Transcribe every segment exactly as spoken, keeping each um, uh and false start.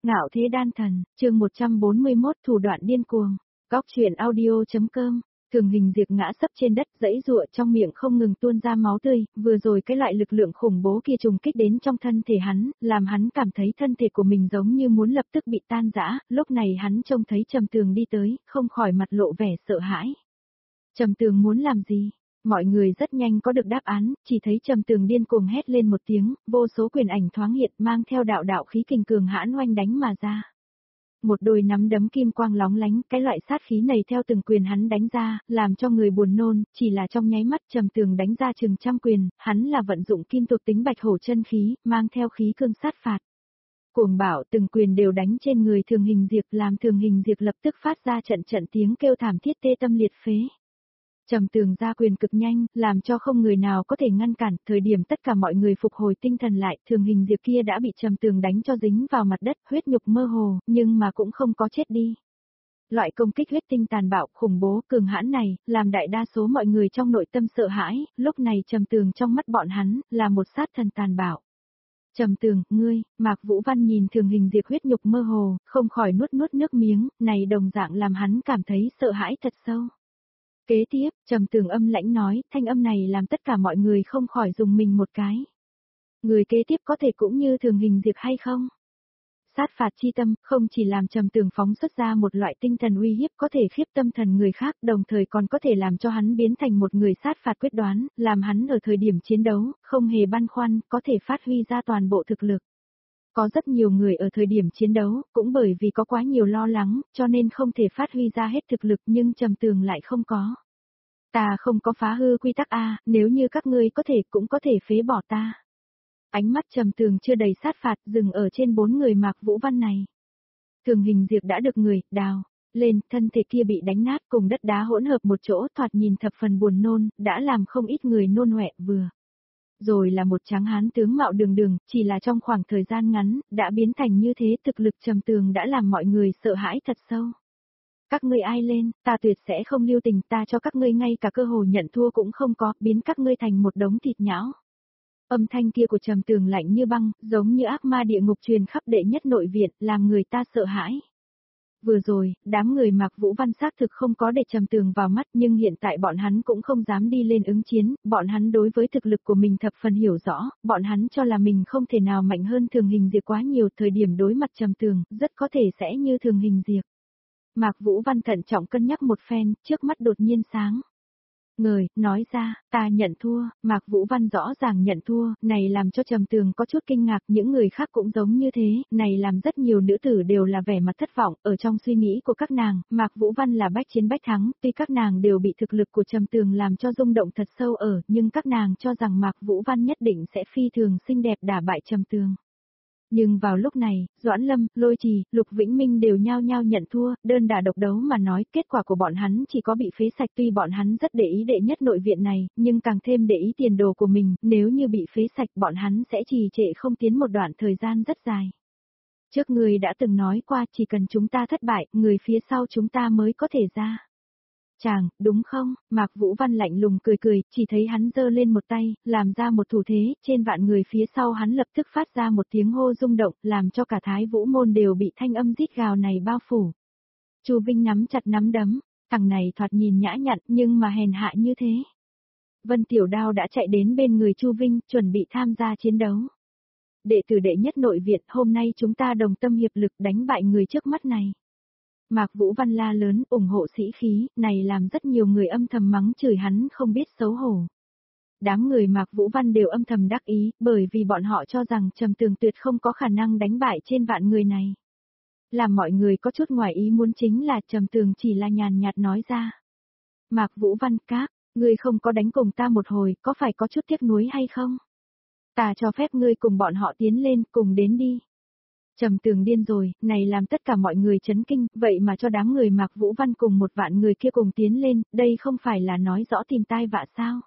Ngạo thế đan thần, chương một trăm bốn mươi mốt thủ đoạn điên cuồng. Góc truyện audio.com. Thường Hình Diệp ngã sấp trên đất, giãy giụa trong miệng không ngừng tuôn ra máu tươi, vừa rồi cái loại lực lượng khủng bố kia trùng kích đến trong thân thể hắn, làm hắn cảm thấy thân thể của mình giống như muốn lập tức bị tan rã, lúc này hắn trông thấy Trầm Tường đi tới, không khỏi mặt lộ vẻ sợ hãi. Trầm Tường muốn làm gì? Mọi người rất nhanh có được đáp án, chỉ thấy Trầm Tường điên cuồng hét lên một tiếng, vô số quyền ảnh thoáng hiện mang theo đạo đạo khí kình cường hãn oanh đánh mà ra. Một đôi nắm đấm kim quang lóng lánh, cái loại sát khí này theo từng quyền hắn đánh ra, làm cho người buồn nôn, chỉ là trong nháy mắt Trầm Tường đánh ra chừng trăm quyền, hắn là vận dụng kim thuộc tính bạch hổ chân khí, mang theo khí cương sát phạt. Cuồng bạo từng quyền đều đánh trên người Thường Hình Diệp, làm Thường Hình Diệp lập tức phát ra trận trận tiếng kêu thảm thiết tê tâm liệt phế. Trầm Tường ra quyền cực nhanh, làm cho không người nào có thể ngăn cản, thời điểm tất cả mọi người phục hồi tinh thần lại, Thường Hình Diệp kia đã bị Trầm Tường đánh cho dính vào mặt đất, huyết nhục mơ hồ, nhưng mà cũng không có chết đi. Loại công kích huyết tinh tàn bạo, khủng bố, cường hãn này, làm đại đa số mọi người trong nội tâm sợ hãi, lúc này Trầm Tường trong mắt bọn hắn, là một sát thần tàn bạo. Trầm Tường, ngươi, Mạc Vũ Văn nhìn Thường Hình Diệp huyết nhục mơ hồ, không khỏi nuốt nuốt nước miếng, này đồng dạng làm hắn cảm thấy sợ hãi thật sâu. Kế tiếp, Trầm Tường âm lãnh nói, thanh âm này làm tất cả mọi người không khỏi dùng mình một cái. Người kế tiếp có thể cũng như Thường Hình Diệp hay không? Sát phạt chi tâm, không chỉ làm Trầm Tường phóng xuất ra một loại tinh thần uy hiếp có thể khiếp tâm thần người khác, đồng thời còn có thể làm cho hắn biến thành một người sát phạt quyết đoán, làm hắn ở thời điểm chiến đấu, không hề băn khoăn, có thể phát huy ra toàn bộ thực lực. Có rất nhiều người ở thời điểm chiến đấu, cũng bởi vì có quá nhiều lo lắng, cho nên không thể phát huy ra hết thực lực, nhưng Trầm Tường lại không có. Ta không có phá hư quy tắc A, nếu như các ngươi có thể cũng có thể phế bỏ ta. Ánh mắt Trầm Tường chưa đầy sát phạt, dừng ở trên bốn người Mạc Vũ Văn này. Thường Hình Diệp đã được người, đào, lên, thân thể kia bị đánh nát cùng đất đá hỗn hợp một chỗ, thoạt nhìn thập phần buồn nôn, đã làm không ít người nôn ọe vừa. Rồi là một tráng hán tướng mạo đường đường, chỉ là trong khoảng thời gian ngắn, đã biến thành như thế, thực lực Trầm Tường đã làm mọi người sợ hãi thật sâu. Các ngươi ai lên, ta tuyệt sẽ không lưu tình, ta cho các ngươi ngay cả cơ hội nhận thua cũng không có, biến các ngươi thành một đống thịt nhão. Âm thanh kia của Trầm Tường lạnh như băng, giống như ác ma địa ngục truyền khắp đệ nhất nội viện, làm người ta sợ hãi. Vừa rồi, đám người Mạc Vũ Văn xác thực không có để Trầm Tường vào mắt, nhưng hiện tại bọn hắn cũng không dám đi lên ứng chiến, bọn hắn đối với thực lực của mình thập phần hiểu rõ, bọn hắn cho là mình không thể nào mạnh hơn Thường Hình Diệp quá nhiều, thời điểm đối mặt Trầm Tường, rất có thể sẽ như Thường Hình Diệp. Mạc Vũ Văn thận trọng cân nhắc một phen, trước mắt đột nhiên sáng. Người, nói ra, ta nhận thua, Mạc Vũ Văn rõ ràng nhận thua, này làm cho Trầm Tường có chút kinh ngạc, những người khác cũng giống như thế, này làm rất nhiều nữ tử đều là vẻ mặt thất vọng, ở trong suy nghĩ của các nàng, Mạc Vũ Văn là bách chiến bách thắng, tuy các nàng đều bị thực lực của Trầm Tường làm cho rung động thật sâu ở, nhưng các nàng cho rằng Mạc Vũ Văn nhất định sẽ phi thường xinh đẹp đả bại Trầm Tường. Nhưng vào lúc này, Doãn Lâm, Lôi Trì, Lục Vĩnh Minh đều nhao nhao nhận thua, đơn đả độc đấu mà nói, kết quả của bọn hắn chỉ có bị phế sạch, tuy bọn hắn rất để ý đệ nhất nội viện này, nhưng càng thêm để ý tiền đồ của mình, nếu như bị phế sạch bọn hắn sẽ trì trệ không tiến một đoạn thời gian rất dài. Trước người đã từng nói qua, chỉ cần chúng ta thất bại, người phía sau chúng ta mới có thể ra. Chàng, đúng không? Mạc Vũ Văn lạnh lùng cười cười, chỉ thấy hắn giơ lên một tay, làm ra một thủ thế, trên vạn người phía sau hắn lập tức phát ra một tiếng hô rung động, làm cho cả Thái Vũ môn đều bị thanh âm rít gào này bao phủ. Chu Vinh nắm chặt nắm đấm, thằng này thoạt nhìn nhã nhặn nhưng mà hèn hạ như thế. Vân Tiểu Đao đã chạy đến bên người Chu Vinh, chuẩn bị tham gia chiến đấu. Đệ tử đệ nhất nội viện, hôm nay chúng ta đồng tâm hiệp lực đánh bại người trước mắt này. Mạc Vũ Văn la lớn, ủng hộ sĩ khí, này làm rất nhiều người âm thầm mắng chửi hắn không biết xấu hổ. Đám người Mạc Vũ Văn đều âm thầm đắc ý, bởi vì bọn họ cho rằng Trầm Tường tuyệt không có khả năng đánh bại trên vạn người này. Làm mọi người có chút ngoài ý muốn chính là Trầm Tường chỉ là nhàn nhạt nói ra. Mạc Vũ Văn các, ngươi không có đánh cùng ta một hồi, có phải có chút tiếc nuối hay không? Ta cho phép ngươi cùng bọn họ tiến lên, cùng đến đi. Trầm Tường điên rồi, này làm tất cả mọi người chấn kinh, vậy mà cho đám người Mạc Vũ Văn cùng một vạn người kia cùng tiến lên, đây không phải là nói rõ tìm tai vạ sao?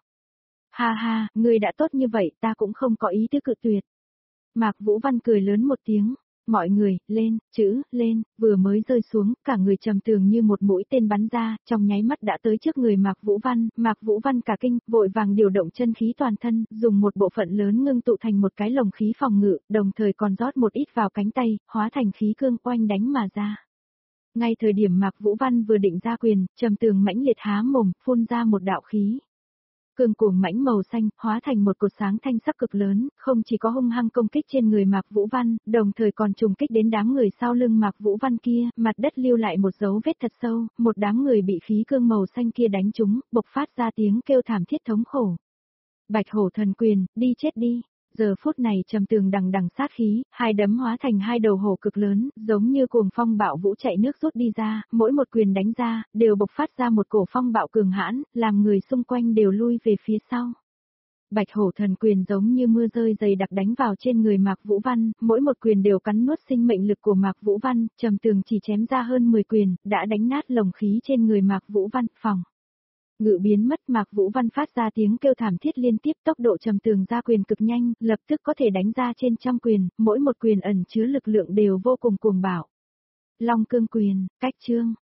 Ha ha, ngươi đã tốt như vậy, ta cũng không có ý tứ cự tuyệt. Mạc Vũ Văn cười lớn một tiếng, Mọi người, lên, chữ, lên, vừa mới rơi xuống, cả người Trầm Tường như một mũi tên bắn ra, trong nháy mắt đã tới trước người Mạc Vũ Văn, Mạc Vũ Văn cả kinh, vội vàng điều động chân khí toàn thân, dùng một bộ phận lớn ngưng tụ thành một cái lồng khí phòng ngự, đồng thời còn rót một ít vào cánh tay, hóa thành khí cương oanh đánh mà ra. Ngay thời điểm Mạc Vũ Văn vừa định ra quyền, Trầm Tường mãnh liệt há mồm, phun ra một đạo khí. Cương cuồng mãnh màu xanh, hóa thành một cột sáng thanh sắc cực lớn, không chỉ có hung hăng công kích trên người Mạc Vũ Văn, đồng thời còn trùng kích đến đám người sau lưng Mạc Vũ Văn kia, mặt đất lưu lại một dấu vết thật sâu, một đám người bị khí cương màu xanh kia đánh trúng, bộc phát ra tiếng kêu thảm thiết thống khổ. Bạch hổ thần quyền, đi chết đi. Giờ phút này Trầm Tường đằng đằng sát khí, hai đấm hóa thành hai đầu hổ cực lớn, giống như cuồng phong bạo vũ chạy nước rút đi ra, mỗi một quyền đánh ra, đều bộc phát ra một cổ phong bạo cường hãn, làm người xung quanh đều lui về phía sau. Bạch hổ thần quyền giống như mưa rơi dày đặc đánh vào trên người Mạc Vũ Văn, mỗi một quyền đều cắn nuốt sinh mệnh lực của Mạc Vũ Văn, Trầm Tường chỉ chém ra hơn mười quyền, đã đánh nát lồng khí trên người Mạc Vũ Văn, phòng. Ngự biến mất, Mạc Vũ Văn phát ra tiếng kêu thảm thiết liên tiếp, tốc độ Trầm Tường ra quyền cực nhanh, lập tức có thể đánh ra trên trăm quyền, mỗi một quyền ẩn chứa lực lượng đều vô cùng cuồng bạo. Long cương quyền, cách chương.